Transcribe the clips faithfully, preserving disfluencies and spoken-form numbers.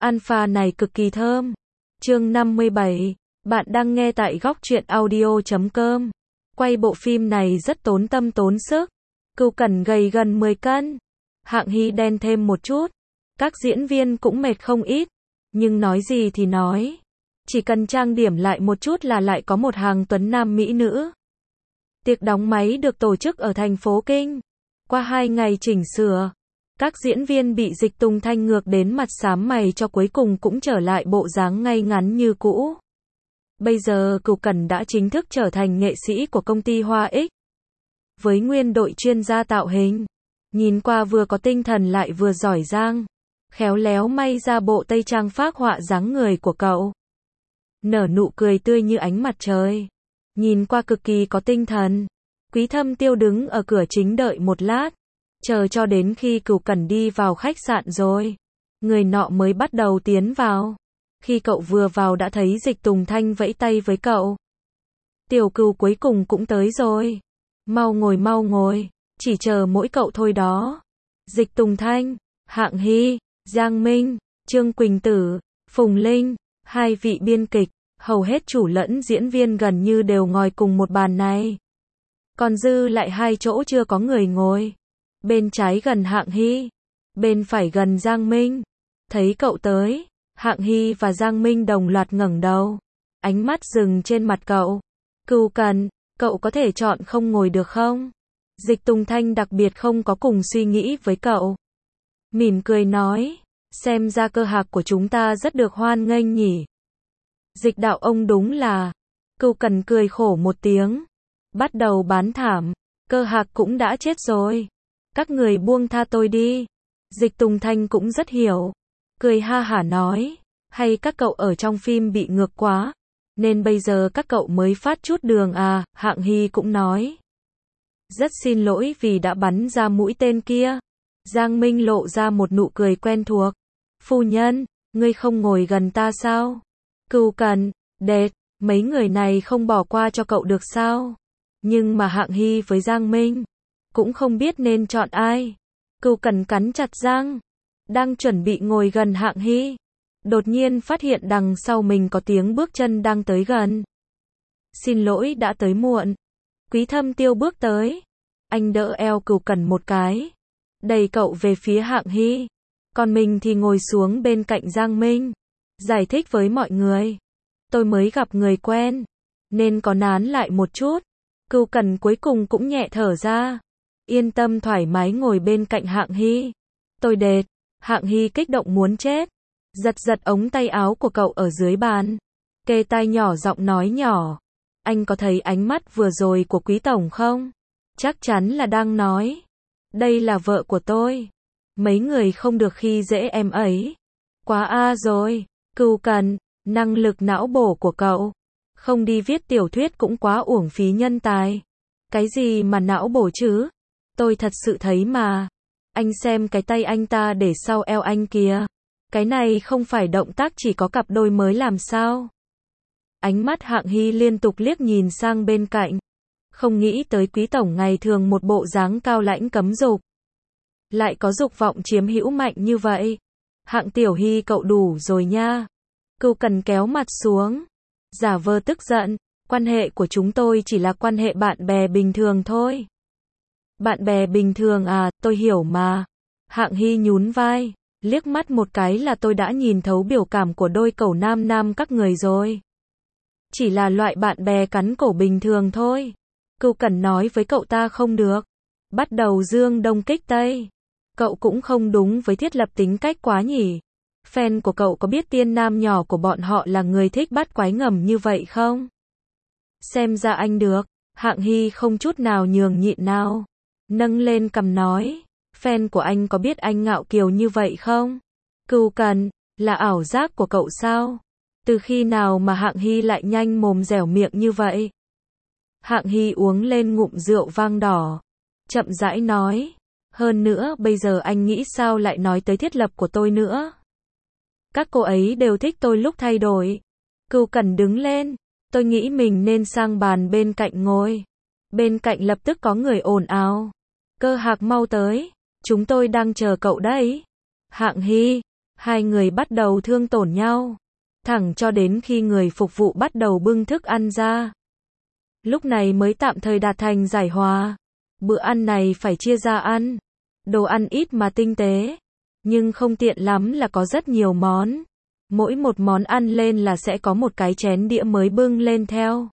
alpha này cực kỳ thơm. Chương năm mươi bảy. Bạn đang nghe tại góc truyện audio chấm com. Quay bộ phim này rất tốn tâm tốn sức. Cưu Cẩn gầy gần mười cân. Hạng Hy đen thêm một chút. Các diễn viên cũng mệt không ít. Nhưng nói gì thì nói. Chỉ cần trang điểm lại một chút là lại có một hàng tuấn nam mỹ nữ. Tiệc đóng máy được tổ chức ở thành phố Kinh. Qua hai ngày chỉnh sửa, các diễn viên bị Dịch Tùng Thanh ngược đến mặt xám mày cho cuối cùng cũng trở lại bộ dáng ngay ngắn như cũ. Bây giờ Cưu Cẩn đã chính thức trở thành nghệ sĩ của công ty Hoa X. Với nguyên đội chuyên gia tạo hình, nhìn qua vừa có tinh thần lại vừa giỏi giang, khéo léo may ra bộ tây trang phác họa dáng người của cậu. Nở nụ cười tươi như ánh mặt trời, nhìn qua cực kỳ có tinh thần. Quý Thâm Tiêu đứng ở cửa chính đợi một lát, chờ cho đến khi Cưu Cẩn đi vào khách sạn rồi, người nọ mới bắt đầu tiến vào. Khi cậu vừa vào đã thấy Dịch Tùng Thanh vẫy tay với cậu. Tiểu Cưu cuối cùng cũng tới rồi. Mau ngồi mau ngồi, chỉ chờ mỗi cậu thôi đó. Dịch Tùng Thanh, Hạng Hy, Giang Minh, Trương Quỳnh Tử, Phùng Linh, hai vị biên kịch, hầu hết chủ lẫn diễn viên gần như đều ngồi cùng một bàn này. Còn dư lại hai chỗ chưa có người ngồi. Bên trái gần Hạng Hy, bên phải gần Giang Minh. Thấy cậu tới, Hạng Hy và Giang Minh đồng loạt ngẩng đầu. Ánh mắt dừng trên mặt cậu. Cưu Cẩn, cậu có thể chọn không ngồi được không? Dịch Tùng Thanh đặc biệt không có cùng suy nghĩ với cậu. Mỉm cười nói, xem ra cơ hạc của chúng ta rất được hoan nghênh nhỉ. Dịch đạo ông đúng là. Cưu Cẩn cười khổ một tiếng. Bắt đầu bán thảm, cơ hạc cũng đã chết rồi. Các người buông tha tôi đi. Dịch Tùng Thanh cũng rất hiểu. Cười ha hả nói, hay các cậu ở trong phim bị ngược quá, nên bây giờ các cậu mới phát chút đường à, Hạng Hy cũng nói. Rất xin lỗi vì đã bắn ra mũi tên kia. Giang Minh lộ ra một nụ cười quen thuộc. Phu nhân, ngươi không ngồi gần ta sao? Cưu Cẩn, đệt, mấy người này không bỏ qua cho cậu được sao? Nhưng mà Hạng Hy với Giang Minh cũng không biết nên chọn ai. Cưu Cẩn cắn chặt răng, đang chuẩn bị ngồi gần Hạng Hy, đột nhiên phát hiện đằng sau mình có tiếng bước chân đang tới gần. Xin lỗi đã tới muộn. Quý Thâm Tiêu bước tới, anh đỡ eo Cưu Cẩn một cái, đẩy cậu về phía Hạng Hy, còn mình thì ngồi xuống bên cạnh Giang Minh, giải thích với mọi người. Tôi mới gặp người quen, nên có nán lại một chút. Cưu Cẩn cuối cùng cũng nhẹ thở ra, yên tâm thoải mái ngồi bên cạnh Hạng Hy. Tôi đệt. Hạng Hy kích động muốn chết, giật giật ống tay áo của cậu ở dưới bàn, kề tai nhỏ giọng nói nhỏ. Anh có thấy ánh mắt vừa rồi của Quý Tổng không? Chắc chắn là đang nói, đây là vợ của tôi. Mấy người không được khi dễ em ấy. Quá a rồi. Cưu Cẩn, năng lực não bổ của cậu, không đi viết tiểu thuyết cũng quá uổng phí nhân tài. Cái gì mà não bổ chứ? Tôi thật sự thấy mà. Anh xem cái tay anh ta để sau eo anh kìa. Cái này không phải động tác chỉ có cặp đôi mới làm sao? Ánh mắt Hạng Hy liên tục liếc nhìn sang bên cạnh. Không nghĩ tới Quý Tổng ngày thường một bộ dáng cao lãnh cấm dục, lại có dục vọng chiếm hữu mạnh như vậy. Hạng Tiểu Hy cậu đủ rồi nha. Cưu Cẩn kéo mặt xuống, giả vờ tức giận. Quan hệ của chúng tôi chỉ là quan hệ bạn bè bình thường thôi. Bạn bè bình thường à, tôi hiểu mà. Hạng Hy nhún vai, liếc mắt một cái là tôi đã nhìn thấu biểu cảm của đôi cẩu nam nam các người rồi. Chỉ là loại bạn bè cắn cổ bình thường thôi. Cưu Cẩn nói với cậu ta không được. Bắt đầu dương đông kích tây. Cậu cũng không đúng với thiết lập tính cách quá nhỉ. Fan của cậu có biết tiên nam nhỏ của bọn họ là người thích bắt quái ngầm như vậy không? Xem ra anh được. Hạng Hy không chút nào nhường nhịn nào, nâng lên cằm nói, fan của anh có biết anh ngạo kiều như vậy không? Cưu Cẩn, là ảo giác của cậu sao? Từ khi nào mà Hạng Hy lại nhanh mồm dẻo miệng như vậy? Hạng Hy uống lên ngụm rượu vang đỏ, chậm rãi nói, hơn nữa bây giờ anh nghĩ sao lại nói tới thiết lập của tôi nữa? Các cô ấy đều thích tôi lúc thay đổi. Cưu Cẩn đứng lên, tôi nghĩ mình nên sang bàn bên cạnh ngồi. Bên cạnh lập tức có người ồn ào. Cơ hạc mau tới, chúng tôi đang chờ cậu đấy. Hạng Hy, Hai người bắt đầu thương tổn nhau, thẳng cho đến khi người phục vụ bắt đầu bưng thức ăn ra. Lúc này mới tạm thời đạt thành giải hòa. Bữa ăn này phải chia ra ăn. Đồ ăn ít mà tinh tế, nhưng không tiện lắm là có rất nhiều món. Mỗi một món ăn lên là sẽ có một cái chén đĩa mới bưng lên theo.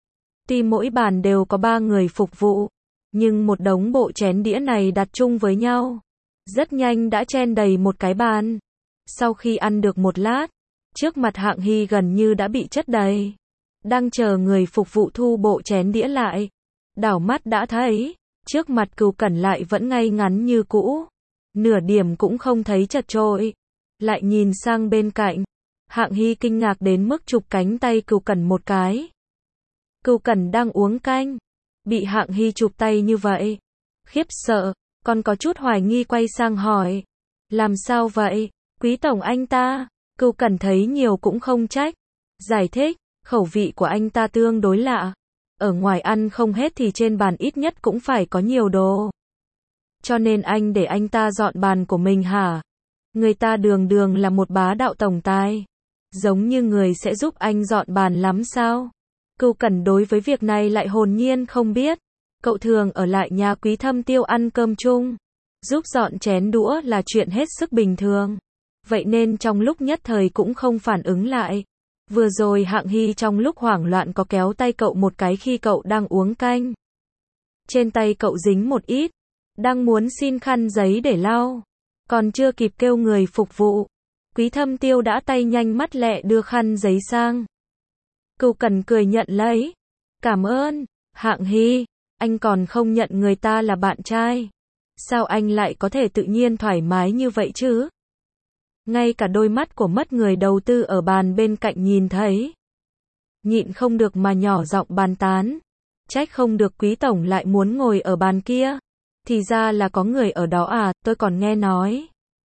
Tuy mỗi bàn đều có ba người phục vụ, nhưng một đống bộ chén đĩa này đặt chung với nhau, rất nhanh đã chen đầy một cái bàn. Sau khi ăn được một lát, trước mặt Hạng Hy gần như đã bị chất đầy. Đang chờ người phục vụ thu bộ chén đĩa lại, đảo mắt đã thấy, trước mặt Cừu Cẩn lại vẫn ngay ngắn như cũ, nửa điểm cũng không thấy chật chội. Lại nhìn sang bên cạnh, Hạng Hy kinh ngạc đến mức chụp cánh tay Cừu Cẩn một cái. Cừu Cẩn đang uống canh, bị Hạng Hy chụp tay như vậy, khiếp sợ, còn có chút hoài nghi quay sang hỏi, làm sao vậy, Quý tổng anh ta? Cừu Cẩn thấy nhiều cũng không trách, giải thích, khẩu vị của anh ta tương đối lạ, ở ngoài ăn không hết thì trên bàn ít nhất cũng phải có nhiều đồ. Cho nên anh để anh ta dọn bàn của mình hả? Người ta đường đường là một bá đạo tổng tài, giống như người sẽ giúp anh dọn bàn lắm sao? Cừu Cẩn đối với việc này lại hồn nhiên không biết. Cậu thường ở lại nhà Quý Thâm Tiêu ăn cơm chung, giúp dọn chén đũa là chuyện hết sức bình thường. Vậy nên trong lúc nhất thời cũng không phản ứng lại. Vừa rồi Hạng Hy trong lúc hoảng loạn có kéo tay cậu một cái khi cậu đang uống canh. Trên tay cậu dính một ít, đang muốn xin khăn giấy để lau. Còn chưa kịp kêu người phục vụ, Quý Thâm Tiêu đã tay nhanh mắt lẹ đưa khăn giấy sang. Cừu Cẩn cười nhận lấy. Cảm ơn, Hạng Hy, anh còn không nhận người ta là bạn trai. Sao anh lại có thể tự nhiên thoải mái như vậy chứ? Ngay cả đôi mắt của mất người đầu tư ở bàn bên cạnh nhìn thấy. Nhịn không được mà nhỏ giọng bàn tán. Trách không được Quý tổng lại muốn ngồi ở bàn kia. Thì ra là có người ở đó à, tôi còn nghe nói.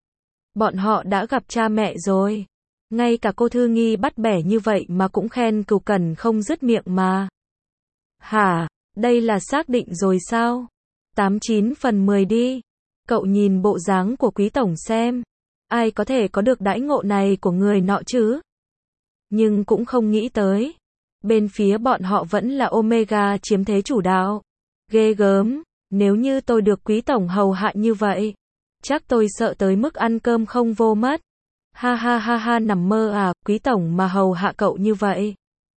Bọn họ đã gặp cha mẹ rồi. Ngay cả cô Thư Nghi bắt bẻ như vậy mà cũng khen Cừu Cẩn không dứt miệng mà. Hả, đây là xác định rồi sao? Tám chín phần mười đi. Cậu nhìn bộ dáng của Quý tổng xem. Ai có thể có được đãi ngộ này của người nọ chứ? Nhưng cũng không nghĩ tới. Bên phía bọn họ vẫn là Omega chiếm thế chủ đạo. Ghê gớm, nếu như tôi được Quý tổng hầu hạ như vậy, chắc tôi sợ tới mức ăn cơm không vô mất. Ha ha ha ha, nằm mơ à, Quý tổng mà hầu hạ cậu như vậy.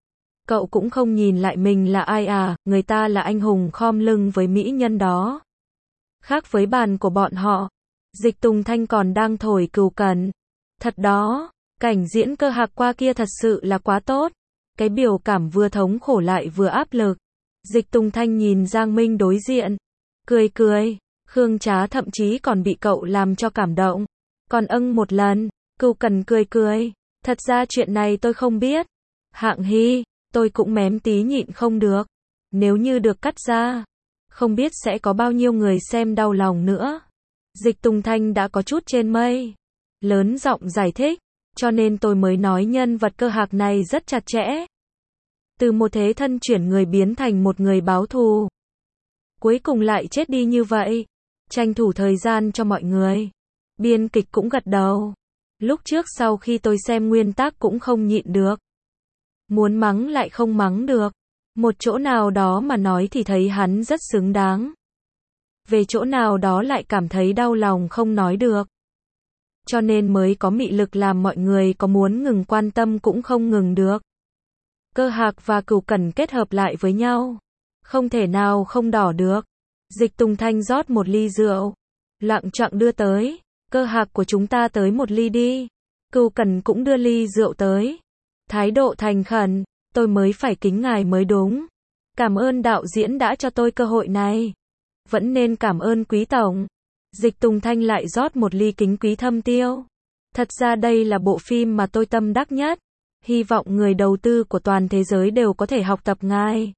Cậu cũng không nhìn lại mình là ai à, người ta là anh hùng khom lưng với mỹ nhân đó. Khác với bàn của bọn họ, Dịch Tùng Thanh còn đang thổi Cừu Cẩn. Thật đó, cảnh diễn Cơ Hạc qua kia thật sự là quá tốt. Cái biểu cảm vừa thống khổ lại vừa áp lực. Dịch Tùng Thanh nhìn Giang Minh đối diện, cười cười. Khương Trá thậm chí còn bị cậu làm cho cảm động. Còn âng một lần, Cừu Cẩn cười cười. Thật ra chuyện này tôi không biết. Hạng Hy, tôi cũng mém tí nhịn không được. Nếu như được cắt ra, không biết sẽ có bao nhiêu người xem đau lòng nữa. Dịch Tùng Thanh đã có chút trên mây. Lớn giọng giải thích. Cho nên tôi mới nói nhân vật Cơ Hạc này rất chặt chẽ. Từ một thế thân chuyển người biến thành một người báo thù. Cuối cùng lại chết đi như vậy. Tranh thủ thời gian cho mọi người. Biên kịch cũng gật đầu. Lúc trước sau khi tôi xem nguyên tác cũng không nhịn được. Muốn mắng lại không mắng được. Một chỗ nào đó mà nói thì thấy hắn rất xứng đáng. Về chỗ nào đó lại cảm thấy đau lòng không nói được. Cho nên mới có mị lực làm mọi người có muốn ngừng quan tâm cũng không ngừng được. Cơ Hạc và Cừu Cẩn kết hợp lại với nhau. Không thể nào không đỏ được. Dịch Tùng Thanh rót một ly rượu. Lặng chặng đưa tới. Cơ Hạc của chúng ta tới một ly đi. Cừu Cẩn cũng đưa ly rượu tới. Thái độ thành khẩn. Tôi mới phải kính ngài mới đúng. Cảm ơn đạo diễn đã cho tôi cơ hội này. Vẫn nên cảm ơn Quý tổng. Dịch Tùng Thanh lại rót một ly kính Quý Thâm Tiêu. Thật ra đây là bộ phim mà tôi tâm đắc nhất. Hy vọng người đầu tư của toàn thế giới đều có thể học tập ngài.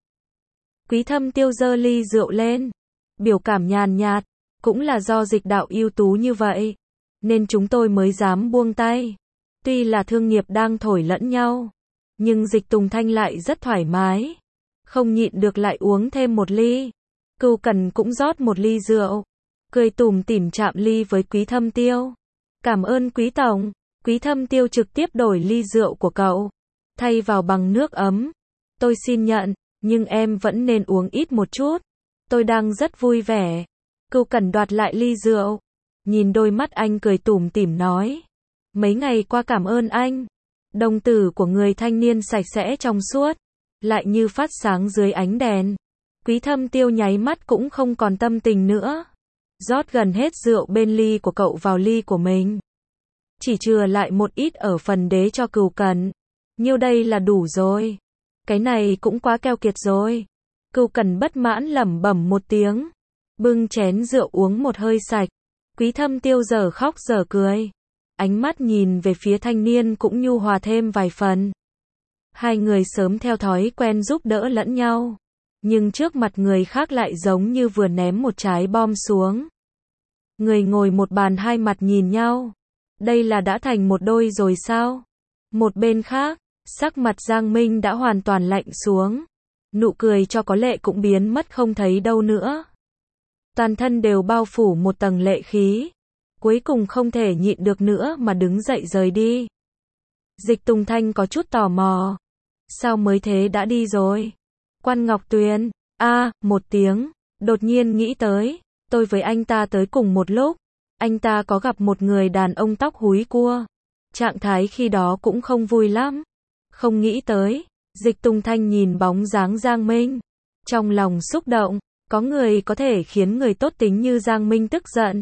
Quý Thâm Tiêu giơ ly rượu lên. Biểu cảm nhàn nhạt. Cũng là do dịch đạo ưu tú như vậy. Nên chúng tôi mới dám buông tay. Tuy là thương nghiệp đang thổi lẫn nhau. Nhưng Dịch Tùng Thanh lại rất thoải mái. Không nhịn được lại uống thêm một ly. Cừu Cẩn cũng rót một ly rượu. Cười tủm tỉm chạm ly với Quý Thâm Tiêu. Cảm ơn Quý tổng. Quý Thâm Tiêu trực tiếp đổi ly rượu của cậu, thay vào bằng nước ấm. Tôi xin nhận, nhưng em vẫn nên uống ít một chút. Tôi đang rất vui vẻ. Cưu Cẩn đoạt lại ly rượu, nhìn đôi mắt anh cười tủm tỉm nói. Mấy ngày qua cảm ơn anh. Đồng tử của người thanh niên sạch sẽ trong suốt, lại như phát sáng dưới ánh đèn. Quý Thâm Tiêu nháy mắt cũng không còn tâm tình nữa. Rót gần hết rượu bên ly của cậu vào ly của mình. Chỉ chừa lại một ít ở phần đế cho Cưu Cẩn. Nhiêu đây là đủ rồi. Cái này cũng quá keo kiệt rồi. Cưu Cẩn bất mãn lẩm bẩm một tiếng. Bưng chén rượu uống một hơi sạch. Quý Thâm Tiêu giờ khóc giờ cười. Ánh mắt nhìn về phía thanh niên cũng nhu hòa thêm vài phần. Hai người sớm theo thói quen giúp đỡ lẫn nhau. Nhưng trước mặt người khác lại giống như vừa ném một trái bom xuống. Người ngồi một bàn hai mặt nhìn nhau. Đây là đã thành một đôi rồi sao? Một bên khác, sắc mặt Giang Minh đã hoàn toàn lạnh xuống. Nụ cười cho có lệ cũng biến mất không thấy đâu nữa. Toàn thân đều bao phủ một tầng lệ khí. Cuối cùng không thể nhịn được nữa mà đứng dậy rời đi. Dịch Tùng Thanh có chút tò mò. Sao mới thế đã đi rồi? Quan Ngọc Tuyền, a à, một tiếng, đột nhiên nghĩ tới, tôi với anh ta tới cùng một lúc. Anh ta có gặp một người đàn ông tóc húi cua. Trạng thái khi đó cũng không vui lắm. Không nghĩ tới, Dịch Tùng Thanh nhìn bóng dáng Giang Minh. Trong lòng xúc động, có người có thể khiến người tốt tính như Giang Minh tức giận.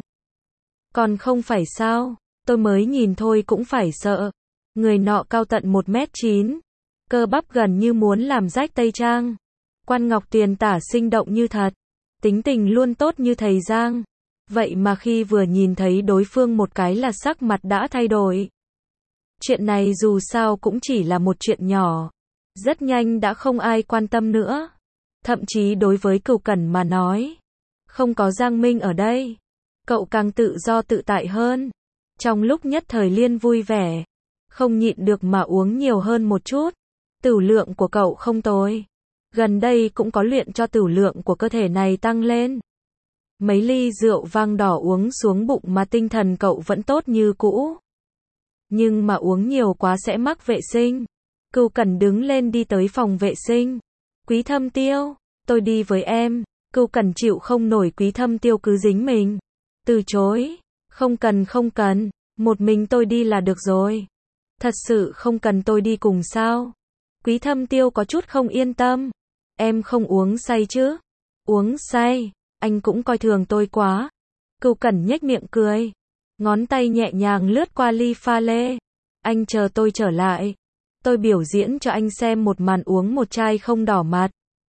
Còn không phải sao, tôi mới nhìn thôi cũng phải sợ. Người nọ cao tận một mét chín. Cơ bắp gần như muốn làm rách tây trang. Quan Ngọc Tuyền tả sinh động như thật. Tính tình luôn tốt như thầy Giang. Vậy mà khi vừa nhìn thấy đối phương một cái là sắc mặt đã thay đổi. Chuyện này dù sao cũng chỉ là một chuyện nhỏ. Rất nhanh đã không ai quan tâm nữa. Thậm chí đối với Cưu Cẩn mà nói. Không có Giang Minh ở đây. Cậu càng tự do tự tại hơn. Trong lúc nhất thời liên vui vẻ. Không nhịn được mà uống nhiều hơn một chút. Tửu lượng của cậu không tồi. Gần đây cũng có luyện cho tửu lượng của cơ thể này tăng lên. Mấy ly rượu vang đỏ uống xuống bụng mà tinh thần cậu vẫn tốt như cũ. Nhưng mà uống nhiều quá sẽ mắc vệ sinh. Cưu Cẩn đứng lên đi tới phòng vệ sinh. Quý Thâm Tiêu, tôi đi với em. Cưu Cẩn chịu không nổi Quý Thâm Tiêu cứ dính mình. Từ chối. Không cần không cần. Một mình tôi đi là được rồi. Thật sự không cần tôi đi cùng sao? Quý Thâm Tiêu có chút không yên tâm. Em không uống say chứ? Uống say. Anh cũng coi thường tôi quá. Cưu Cẩn nhếch miệng cười. Ngón tay nhẹ nhàng lướt qua ly pha lê. Anh chờ tôi trở lại. Tôi biểu diễn cho anh xem một màn uống một chai không đỏ mặt.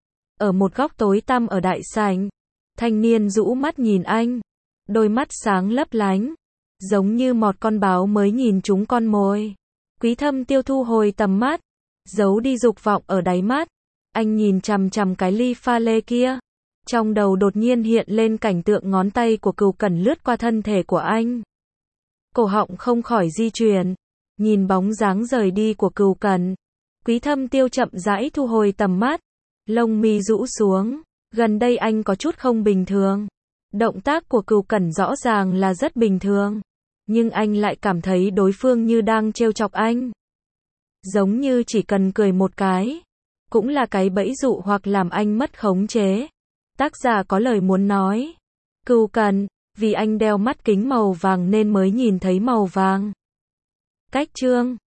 Ở một góc tối tăm ở đại sảnh. Thanh niên rũ mắt nhìn anh. Đôi mắt sáng lấp lánh. Giống như một con báo mới nhìn trúng con mồi. Quý Thâm Tiêu thu hồi tầm mắt. Giấu đi dục vọng ở đáy mắt. Anh nhìn chằm chằm cái ly pha lê kia. Trong đầu đột nhiên hiện lên cảnh tượng ngón tay của Cưu Cẩn lướt qua thân thể của anh. Cổ họng không khỏi di chuyển. Nhìn bóng dáng rời đi của Cưu Cẩn. Quý Thâm Tiêu chậm rãi thu hồi tầm mắt. Lông mi rũ xuống. Gần đây anh có chút không bình thường. Động tác của Cưu Cẩn rõ ràng là rất bình thường. Nhưng anh lại cảm thấy đối phương như đang trêu chọc anh. Giống như chỉ cần cười một cái. Cũng là cái bẫy dụ hoặc làm anh mất khống chế. Tác giả có lời muốn nói. Cưu Cẩn, vì anh đeo mắt kính màu vàng nên mới nhìn thấy màu vàng. Cách chương